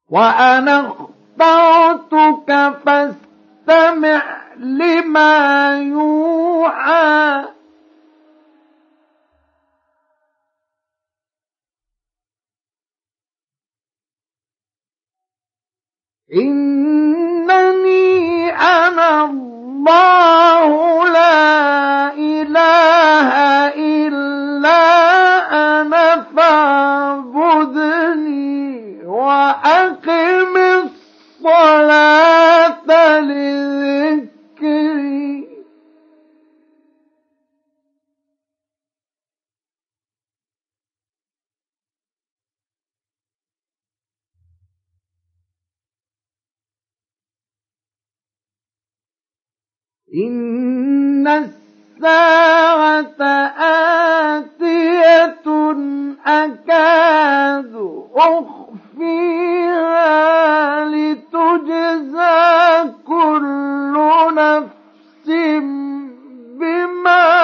وأنا اخترتك فاستمع لما يوحى إنني أنا الله لا إله إلا أنا فاعبدني وأقم الصلاة لذكري إن الساعة آتية أكاد أخفيها لتجزى كل نفس بما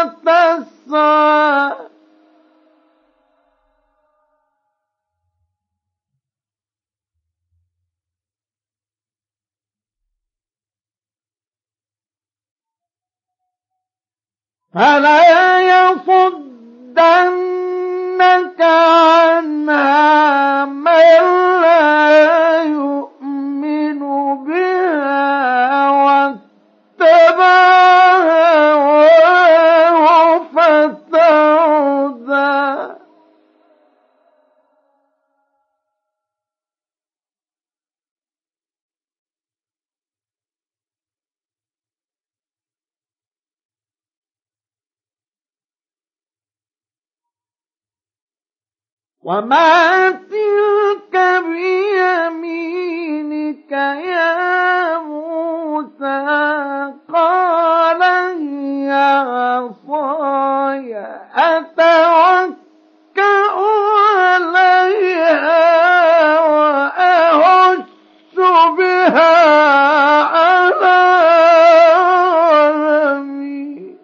تسعى فلا يصدنك عنها من لا يؤمن بها واتبع هواه فتردى وما تلك بيمينك يا موسى قال هي عصاي أتوكأ عليها وأهش بها على غنمي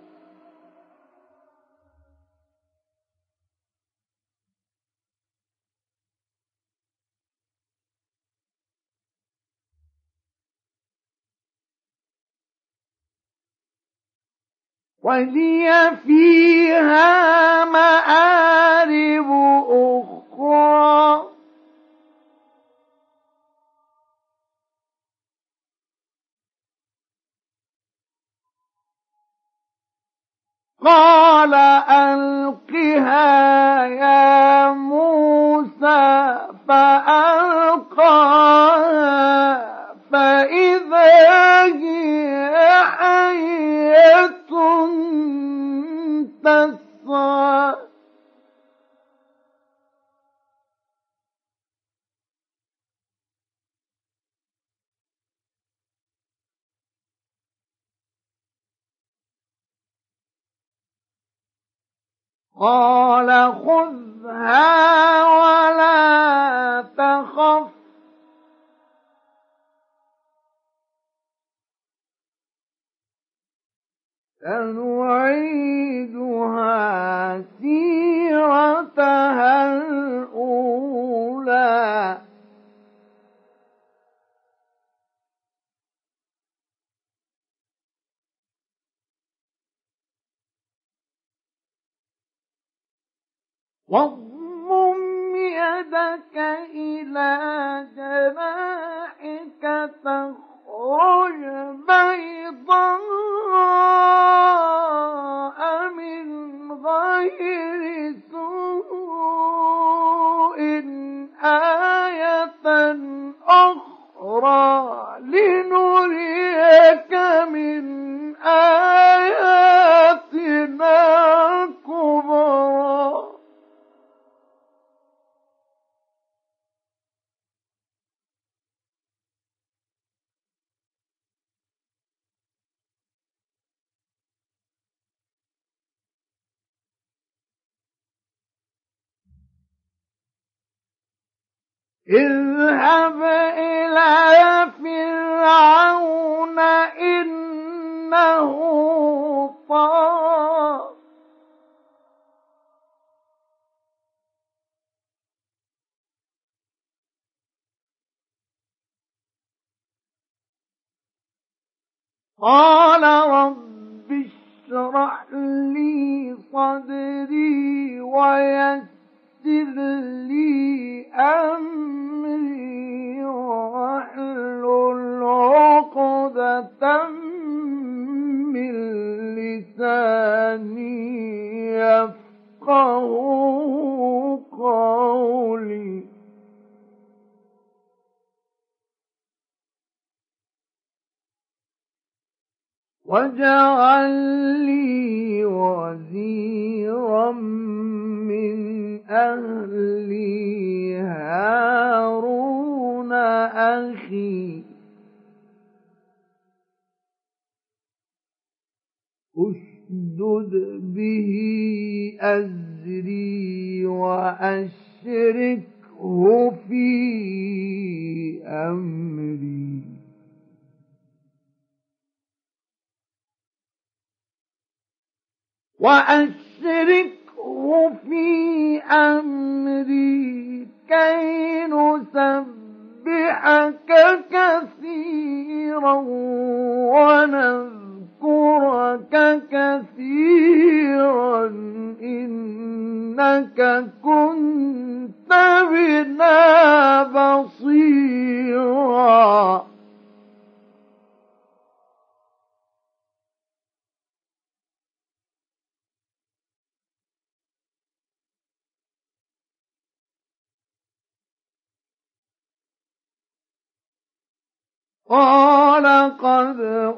ولي فيها مآرب أخرى قال ألقها يا موسى فألقاها فإذا هي حية تسعى قال خذها ولا تخف سنعيدها سيرتها الأولى واضمم يدك إلى جناحك تخرج بيضاء من غير سوء آية أخرى لنريك من آياتنا الكبرى اذهب إلى فرعون إنه طغى قال رب اشرح لي صدري ويسر لي أمري واحلل عقدة من لساني يفقهوا قولي واجعل لي وزيرا من أهلي هارون أخي أشدد به أزري وأشركه في أمري كي نسبحك كثيرا ونذكرك كثيرا إنك كنت بنا بصيرا قال قد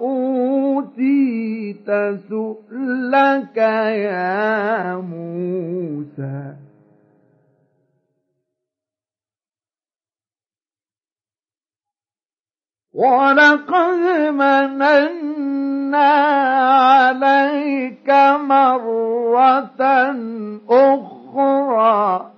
أوتيت سؤلك يا موسى ولقد مننا عليك مرة أخرى